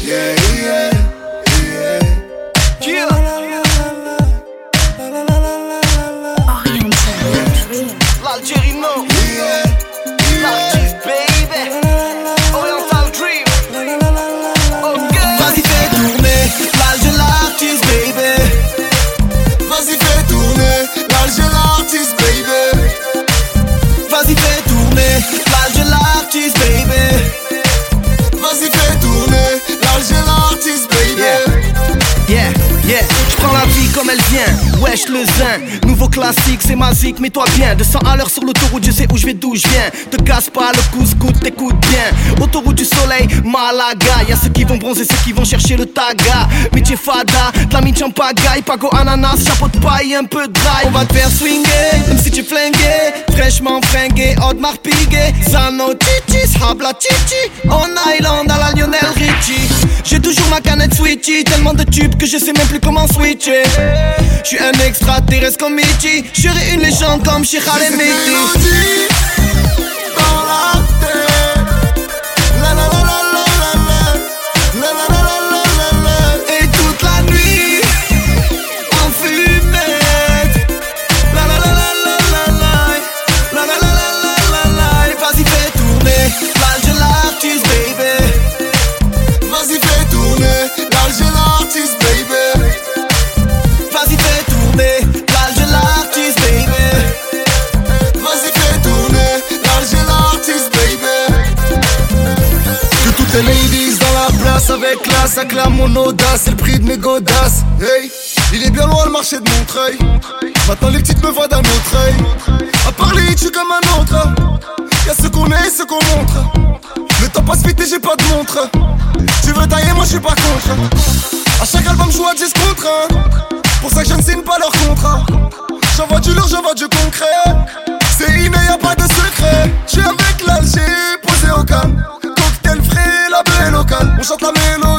Yeah, yeah, yeah. Yeah. L'Algérie, non. L'artiste, baby. Oriental Dream. Ok. Vas-y fais tourner l'Alger l'artiste baby. Vas-y fais tourner l'Alger l'artiste baby. Vas-y fais tourner l'Alger l'artiste baby. Vas-y fais tourner l'Alger l'artiste baby. Yeah, yeah, j'prends la vie comme elle vient. Wesh le zin, nouveau classique, c'est magique, mets-toi bien. 200 à l'heure sur l'autoroute, je sais où je vais, d'où je viens. Te casse pas le couscous, t'écoutes bien. Autoroute du soleil, Malaga. Y'a ceux qui vont bronzer, ceux qui vont chercher le taga. Métier fada, de la mitch en pagaille. Pago ananas, chapeau de paille, un peu dry. On va te faire swinger, même si tu flingué. Fraîchement fringué, Audemars Piguet. Zano Chichi, Habla Chichi. On Island à la Lionel Richie. J'ai toujours ma canette Switchy, tellement de tubes que je sais même plus comment switcher. J'suis un extraterrestre comme Michi, j'serai une légende comme Cheikh Al Mehdi. Dans la tête, la la la la la la la la la la la la. Et toute la nuit, en fumette. La la la la la la la. La la la la la la la. Vas-y fais tourner l'Alger l'artiste baby. Vas-y fais tourner l'Alger l'artiste baby. Vas-y fais tourner l'Alger l'artiste baby. Vas-y fais tourner l'Alger l'artiste baby. Que toutes les ladies dans la place avec classe acclament mon audace, c'est le prix de mes godasses. Hey, il est bien loin le marché de Montreuil. Maintenant les petites me voient d'un autre œil. À parler tu comme un autre. Y'a ce qu'on est et ce qu'on montre. Le temps passe vite et j'ai pas de montre. Tu veux tailler, moi je suis pas contre. À chaque album je joue à 10 contre 1. Pour ça que je ne signe pas leur contrat. J'envoie du lourd, j'envoie du concret. C'est inné, y'a pas de secret. J'suis avec l'Alger, posé au calme. Cocktail frais, la belle locale. On chante la mélodie.